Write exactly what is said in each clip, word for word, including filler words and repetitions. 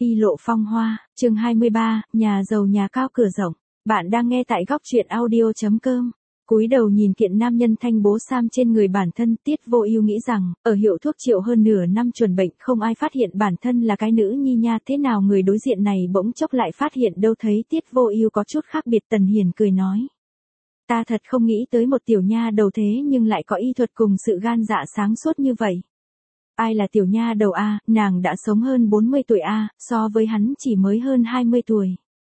Y lộ phong hoa, chương hai mươi ba, nhà giàu nhà cao cửa rộng. Bạn đang nghe tại góc truyện audio chấm com. Cúi đầu nhìn kiện nam nhân thanh bố sam trên người bản thân, Tiết Vô Ưu nghĩ rằng, ở hiệu thuốc Triệu hơn nửa năm chuẩn bệnh không ai phát hiện bản thân là cái nữ nhi nha, thế nào người đối diện này bỗng chốc lại phát hiện đâu. Thấy Tiết Vô Ưu có chút khác biệt, Tần Hiền cười nói: "Ta thật không nghĩ tới một tiểu nha đầu thế nhưng lại có y thuật cùng sự gan dạ sáng suốt như vậy." Ai là tiểu nha đầu a, nàng đã sống hơn bốn mươi tuổi a, so với hắn chỉ mới hơn hai mươi tuổi.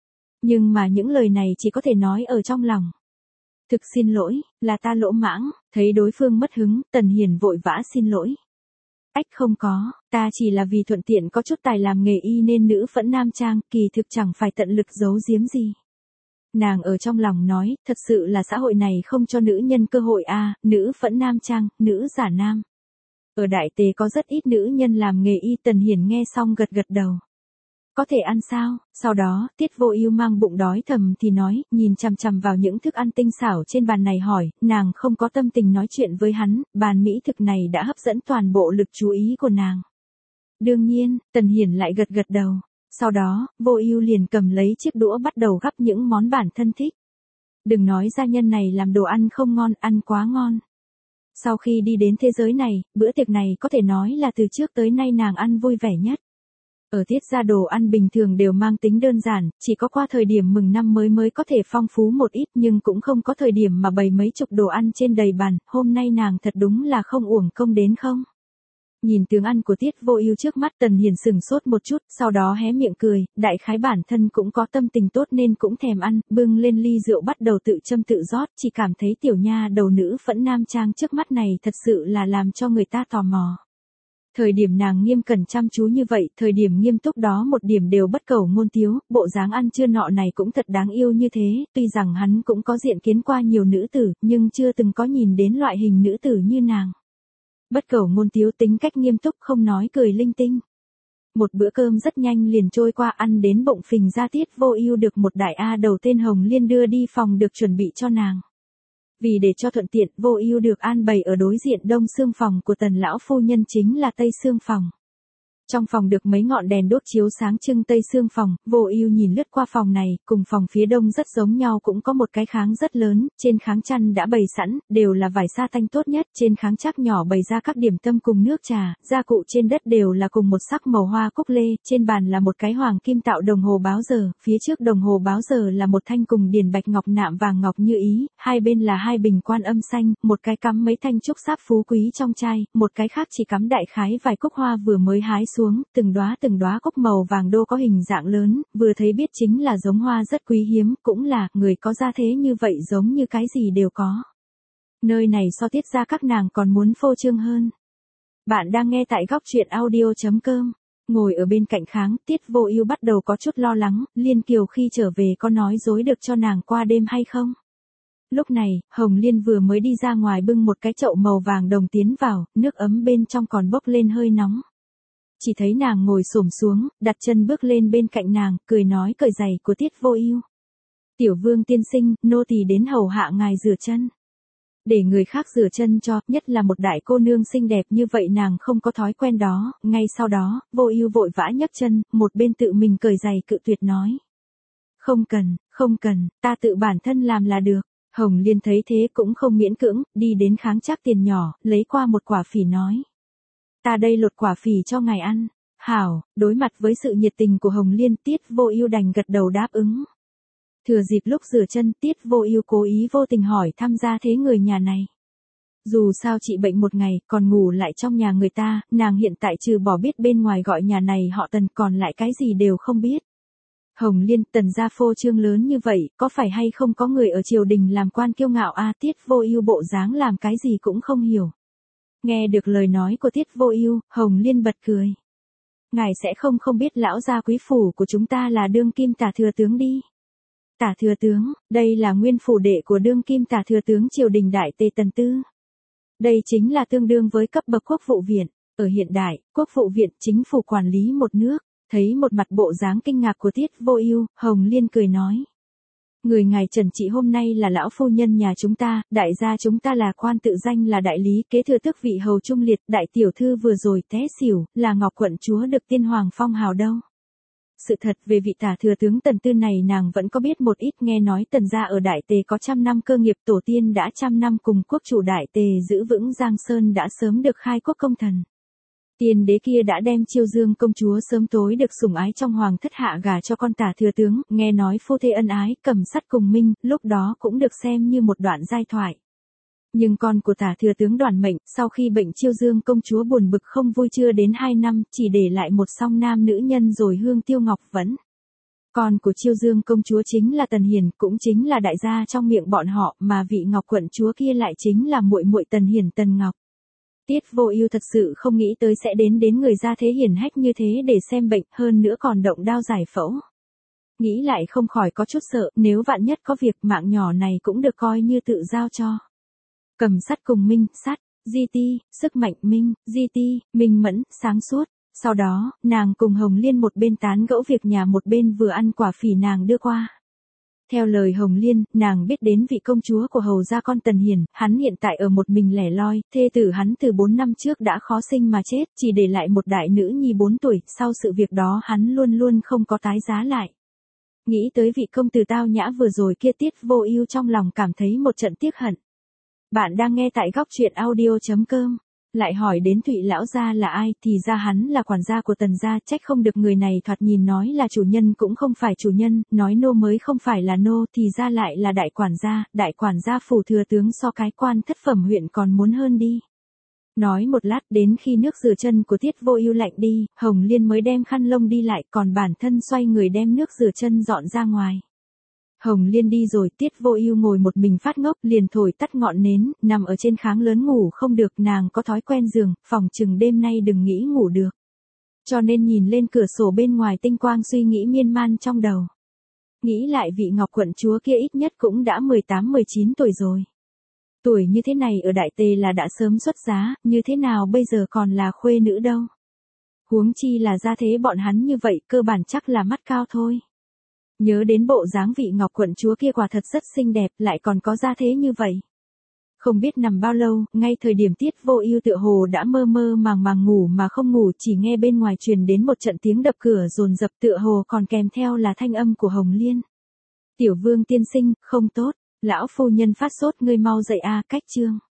Nhưng mà những lời này chỉ có thể nói ở trong lòng. Thực xin lỗi, là ta lỗ mãng. Thấy đối phương mất hứng, Tần Hiền vội vã xin lỗi. Ách không có, ta chỉ là vì thuận tiện có chút tài làm nghề y nên nữ phẫn nam trang, kỳ thực chẳng phải tận lực giấu giếm gì. Nàng ở trong lòng nói, thật sự là xã hội này không cho nữ nhân cơ hội a, nữ phẫn nam trang, nữ giả nam. Ở Đại Tề có rất ít nữ nhân làm nghề y. Tần Hiền nghe xong gật gật đầu. Có thể ăn sao? Sau đó, Tiết Vô Ưu mang bụng đói thầm thì nói, nhìn chằm chằm vào những thức ăn tinh xảo trên bàn này hỏi, nàng không có tâm tình nói chuyện với hắn, bàn mỹ thực này đã hấp dẫn toàn bộ lực chú ý của nàng. Đương nhiên, Tần Hiền lại gật gật đầu. Sau đó, Vô Ưu liền cầm lấy chiếc đũa bắt đầu gắp những món bản thân thích. Đừng nói gia nhân này làm đồ ăn không ngon, ăn quá ngon. Sau khi đi đến thế giới này, bữa tiệc này có thể nói là từ trước tới nay nàng ăn vui vẻ nhất. Ở Tiết gia đồ ăn bình thường đều mang tính đơn giản, chỉ có qua thời điểm mừng năm mới mới có thể phong phú một ít, nhưng cũng không có thời điểm mà bày mấy chục đồ ăn trên đầy bàn. Hôm nay nàng thật đúng là không uổng công đến không. Nhìn tướng ăn của Tiết Vô Ưu trước mắt, Tần Hiền sững sốt một chút, sau đó hé miệng cười, đại khái bản thân cũng có tâm tình tốt nên cũng thèm ăn, bưng lên ly rượu bắt đầu tự châm tự rót, chỉ cảm thấy tiểu nha đầu nữ phẫn nam trang trước mắt này thật sự là làm cho người ta tò mò. Thời điểm nàng nghiêm cẩn chăm chú như vậy, thời điểm nghiêm túc đó một điểm đều bất cầu ngôn tiếu, bộ dáng ăn trưa nọ này cũng thật đáng yêu như thế, tuy rằng hắn cũng có diện kiến qua nhiều nữ tử, nhưng chưa từng có nhìn đến loại hình nữ tử như nàng. Bất cầu ngôn tiếu, tính cách nghiêm túc, không nói cười linh tinh. Một bữa cơm rất nhanh liền trôi qua, ăn đến bụng phình ra. Tiết Vô Ưu được một đại a đầu tên Hồng Liên đưa đi phòng được chuẩn bị cho nàng. Vì để cho thuận tiện, Vô Ưu được an bày ở đối diện đông xương phòng của Tần lão phu nhân, chính là tây xương phòng. Trong phòng được mấy ngọn đèn đốt chiếu sáng trưng tây xương phòng, Vô Ưu nhìn lướt qua phòng này, cùng phòng phía đông rất giống nhau, cũng có một cái kháng rất lớn, trên kháng chăn đã bày sẵn, đều là vải sa tanh tốt nhất, trên kháng trác nhỏ bày ra các điểm tâm cùng nước trà, gia cụ trên đất đều là cùng một sắc màu hoa cúc lê, trên bàn là một cái hoàng kim tạo đồng hồ báo giờ, phía trước đồng hồ báo giờ là một thanh cùng điền bạch ngọc nạm vàng ngọc như ý, hai bên là hai bình Quan Âm xanh, một cái cắm mấy thanh trúc sáp phú quý trong chai, một cái khác chỉ cắm đại khái vài cúc hoa vừa mới hái xuống. Xuống, từng đóa từng đóa cúc màu vàng đô có hình dạng lớn, vừa thấy biết chính là giống hoa rất quý hiếm, cũng là người có gia thế như vậy giống như cái gì đều có. Nơi này so Tiết gia các nàng còn muốn phô trương hơn. Bạn đang nghe tại góc truyện audio chấm com. Ngồi ở bên cạnh kháng, Tiết Vô Ưu bắt đầu có chút lo lắng, Liên Kiều khi trở về có nói dối được cho nàng qua đêm hay không? Lúc này, Hồng Liên vừa mới đi ra ngoài bưng một cái chậu màu vàng đồng tiến vào, nước ấm bên trong còn bốc lên hơi nóng. Chỉ thấy nàng ngồi xổm xuống, đặt chân bước lên bên cạnh nàng, cười nói cởi giày của Tiết Vô Ưu. "Tiểu vương tiên sinh, nô tỳ đến hầu hạ ngài rửa chân." Để người khác rửa chân cho, nhất là một đại cô nương xinh đẹp như vậy, nàng không có thói quen đó. Ngay sau đó, Vô Ưu vội vã nhấc chân, một bên tự mình cởi giày cự tuyệt nói: "Không cần, không cần, ta tự bản thân làm là được." Hồng Liên thấy thế cũng không miễn cưỡng, đi đến kháng trác tiền nhỏ, lấy qua một quả phỉ nói: "Ta đây lột quả phỉ cho ngài ăn." "Hảo." Đối mặt với sự nhiệt tình của Hồng Liên, Tiết Vô Ưu đành gật đầu đáp ứng. Thừa dịp lúc rửa chân, Tiết Vô Ưu cố ý vô tình hỏi thăm gia thế người nhà này. Dù sao chị bệnh một ngày, còn ngủ lại trong nhà người ta, nàng hiện tại trừ bỏ biết bên ngoài gọi nhà này họ Tần, còn lại cái gì đều không biết. Hồng Liên, Tần gia phô trương lớn như vậy, có phải hay không có người ở triều đình làm quan kiêu ngạo a? Tiết Vô Ưu bộ dáng làm cái gì cũng không hiểu. Nghe được lời nói của Tiết Vô Ưu, Hồng Liên bật cười. "Ngài sẽ không không biết lão gia quý phủ của chúng ta là đương kim tả thừa tướng đi." Tả thừa tướng, đây là nguyên phủ đệ của đương kim tả thừa tướng triều đình Đại Tề Tần Tư. Đây chính là tương đương với cấp bậc quốc vụ viện. Ở hiện đại, quốc vụ viện chính phủ quản lý một nước. Thấy một mặt bộ dáng kinh ngạc của Tiết Vô Ưu, Hồng Liên cười nói: "Người ngài Trần chị hôm nay là lão phu nhân nhà chúng ta, đại gia chúng ta là quan tự danh là đại lý, kế thừa tước vị hầu trung liệt, đại tiểu thư vừa rồi té xỉu, là Ngọc quận chúa được tiên hoàng phong hào đâu." sự thật về vị tả thừa tướng Tần Tư này nàng vẫn có biết một ít, nghe nói Tần gia ở Đại Tề có trăm năm cơ nghiệp, tổ tiên đã trăm năm cùng quốc chủ Đại Tề giữ vững Giang Sơn đã sớm được khai quốc công thần. Tiên đế kia đã đem Chiêu Dương công chúa sớm tối được sủng ái trong hoàng thất hạ gả cho con tả thừa tướng, nghe nói phu thê ân ái, cầm sắt cùng minh, lúc đó cũng được xem như một đoạn giai thoại. Nhưng con của tả thừa tướng Đoàn Mệnh, sau khi bệnh Chiêu Dương công chúa buồn bực không vui chưa đến hai năm, chỉ để lại một song nam nữ nhân rồi Hương Tiêu Ngọc Vẫn. Con của Chiêu Dương công chúa chính là Tần Hiền, cũng chính là đại gia trong miệng bọn họ, mà vị Ngọc quận chúa kia lại chính là muội muội Tần Hiền Tần Ngọc. Tiết Vô Ưu thật sự không nghĩ tới sẽ đến đến người gia thế hiển hách như thế để xem bệnh, hơn nữa còn động đao giải phẫu. Nghĩ lại không khỏi có chút sợ, nếu vạn nhất có việc mạng nhỏ này cũng được coi như tự giao cho. Cầm sắt cùng minh, sắt, di ti, sức mạnh minh, di ti, minh mẫn, sáng suốt. Sau đó, nàng cùng Hồng Liên một bên tán gẫu việc nhà một bên vừa ăn quả phỉ nàng đưa qua. Theo lời Hồng Liên, nàng biết đến vị công chúa của hầu gia con Tần Hiền, hắn hiện tại ở một mình lẻ loi, thê tử hắn từ bốn năm trước đã khó sinh mà chết, chỉ để lại một đại nữ nhi bốn tuổi, sau sự việc đó hắn luôn luôn không có tái giá lại. Nghĩ tới vị công tử tao nhã vừa rồi kia, Tiết Vô Ưu trong lòng cảm thấy một trận tiếc hận. Bạn đang nghe tại góc truyện audio chấm com. Lại hỏi đến Thụy lão gia là ai, thì ra hắn là quản gia của Tần gia, trách không được người này thoạt nhìn nói là chủ nhân cũng không phải chủ nhân, nói nô mới không phải là nô, thì ra lại là đại quản gia, đại quản gia phủ thừa tướng so cái quan thất phẩm huyện còn muốn hơn đi. Nói một lát, đến khi nước rửa chân của Tiết Vô Ưu lạnh đi, Hồng Liên mới đem khăn lông đi lại, còn bản thân xoay người đem nước rửa chân dọn ra ngoài. Hồng Liên đi rồi, Tiết Vô Ưu ngồi một mình phát ngốc, liền thổi tắt ngọn nến, nằm ở trên kháng lớn ngủ không được, nàng có thói quen giường, phòng chừng đêm nay đừng nghĩ ngủ được. Cho nên nhìn lên cửa sổ bên ngoài tinh quang suy nghĩ miên man trong đầu. Nghĩ lại vị Ngọc quận chúa kia ít nhất cũng đã mười tám mười chín tuổi rồi. Tuổi như thế này ở Đại Tề là đã sớm xuất giá, như thế nào bây giờ còn là khuê nữ đâu. Huống chi là gia thế bọn hắn như vậy, cơ bản chắc là mắt cao thôi. Nhớ đến bộ dáng vị Ngọc quận chúa kia quả thật rất xinh đẹp, lại còn có gia thế như vậy. Không biết nằm bao lâu, ngay thời điểm Tiết Vô Ưu tựa hồ đã mơ mơ màng màng ngủ mà không ngủ, chỉ nghe bên ngoài truyền đến một trận tiếng đập cửa dồn dập, tựa hồ còn kèm theo là thanh âm của Hồng Liên. Tiểu Vương tiên sinh, không tốt, lão phu nhân phát sốt, ngươi mau dậy a, cách chương.